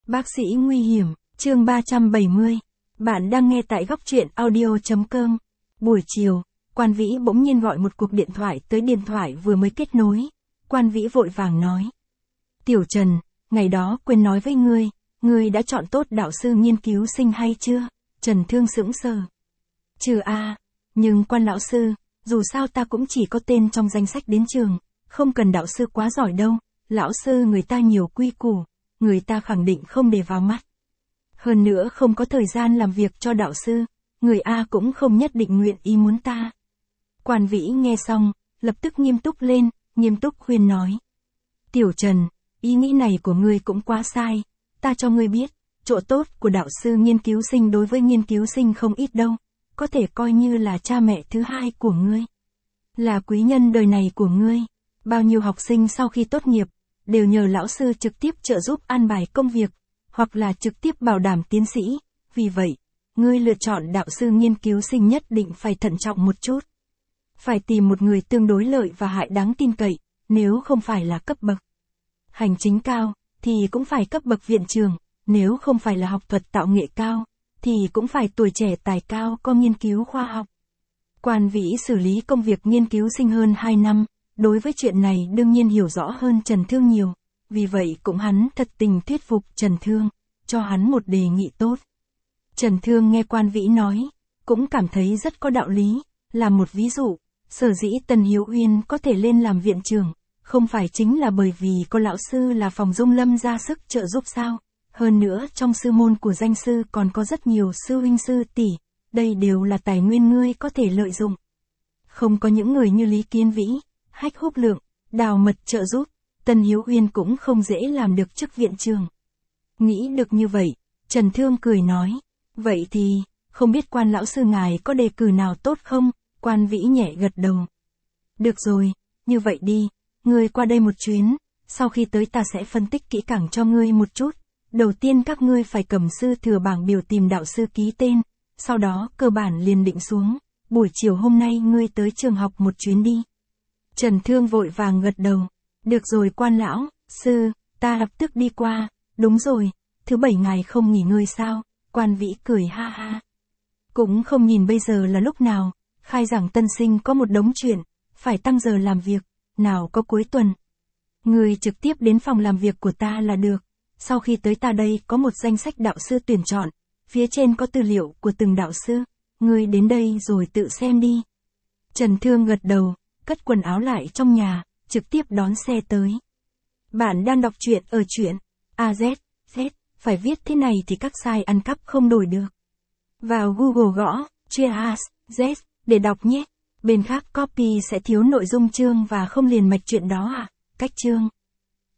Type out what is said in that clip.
Bác sĩ nguy hiểm, chương 370. Bạn đang nghe tại góc truyện audio.com. Buổi chiều, Quan Vĩ bỗng nhiên gọi một cuộc điện thoại tới điện thoại vừa mới kết nối. Quan Vĩ vội vàng nói. Tiểu Trần, ngày đó quên nói với ngươi đã chọn tốt đạo sư nghiên cứu sinh hay chưa? Trần Thương sững sờ. Nhưng Quan lão sư, dù sao ta cũng chỉ có tên trong danh sách đến trường, không cần đạo sư quá giỏi đâu, lão sư người ta nhiều quy củ, người ta khẳng định không để vào mắt. Hơn nữa không có thời gian làm việc cho đạo sư, người A cũng không nhất định nguyện ý muốn ta. Quan Vĩ nghe xong, lập tức nghiêm túc lên, nghiêm túc khuyên nói. Tiểu Trần, ý nghĩ này của ngươi cũng quá sai, ta cho ngươi biết, chỗ tốt của đạo sư nghiên cứu sinh đối với nghiên cứu sinh không ít đâu, có thể coi như là cha mẹ thứ hai của ngươi. Là quý nhân đời này của ngươi, bao nhiêu học sinh sau khi tốt nghiệp, đều nhờ lão sư trực tiếp trợ giúp an bài công việc, hoặc là trực tiếp bảo đảm tiến sĩ, vì vậy, ngươi lựa chọn đạo sư nghiên cứu sinh nhất định phải thận trọng một chút. Phải tìm một người tương đối lợi và hại đáng tin cậy, nếu không phải là cấp bậc hành chính cao, thì cũng phải cấp bậc viện trường, nếu không phải là học thuật tạo nghệ cao, thì cũng phải tuổi trẻ tài cao có nghiên cứu khoa học. Quan Vĩ xử lý công việc nghiên cứu sinh hơn 2 năm, đối với chuyện này đương nhiên hiểu rõ hơn Trần Thương nhiều, vì vậy cũng hắn thật tình thuyết phục Trần Thương, cho hắn một đề nghị tốt. Trần Thương nghe Quan Vĩ nói, cũng cảm thấy rất có đạo lý, là một ví dụ, sở dĩ Tần Hiếu Uyên có thể lên làm viện trưởng, không phải chính là bởi vì có lão sư là Phòng Dung Lâm ra sức trợ giúp sao, hơn nữa trong sư môn của danh sư còn có rất nhiều sư huynh sư tỷ, đây đều là tài nguyên ngươi có thể lợi dụng. Không có những người như Lý Kiến Vĩ, Hách Húc Lượng, Đào Mật trợ giúp, Tần Hiếu Uyên cũng không dễ làm được chức viện trưởng. Nghĩ được như vậy, Trần Thương cười nói, vậy thì, không biết Quan lão sư ngài có đề cử nào tốt không? Quan Vĩ nhẹ gật đầu. Được rồi, như vậy đi, ngươi qua đây một chuyến, sau khi tới ta sẽ phân tích kỹ càng cho ngươi một chút. Đầu tiên các ngươi phải cầm sư thừa bảng biểu tìm đạo sư ký tên, sau đó cơ bản liền định xuống, buổi chiều hôm nay ngươi tới trường học một chuyến đi. Trần Thương vội vàng gật đầu, được rồi Quan lão sư, ta lập tức đi qua, đúng rồi, thứ 7 ngày không nghỉ ngơi sao? Quan Vĩ cười ha ha. Cũng không nhìn bây giờ là lúc nào, khai giảng tân sinh có một đống chuyện, phải tăng giờ làm việc, nào có cuối tuần. Ngươi trực tiếp đến phòng làm việc của ta là được. Sau khi tới ta đây có một danh sách đạo sư tuyển chọn, phía trên có tư liệu của từng đạo sư, ngươi đến đây rồi tự xem đi. Trần Thương gật đầu, cất quần áo lại trong nhà, trực tiếp đón xe tới. Bạn đang đọc truyện ở truyện AZ, phải viết thế này thì các site ăn cắp không đổi được. Vào Google gõ, Z, để đọc nhé. Bên khác copy sẽ thiếu nội dung chương và không liền mạch truyện đó à, cách chương.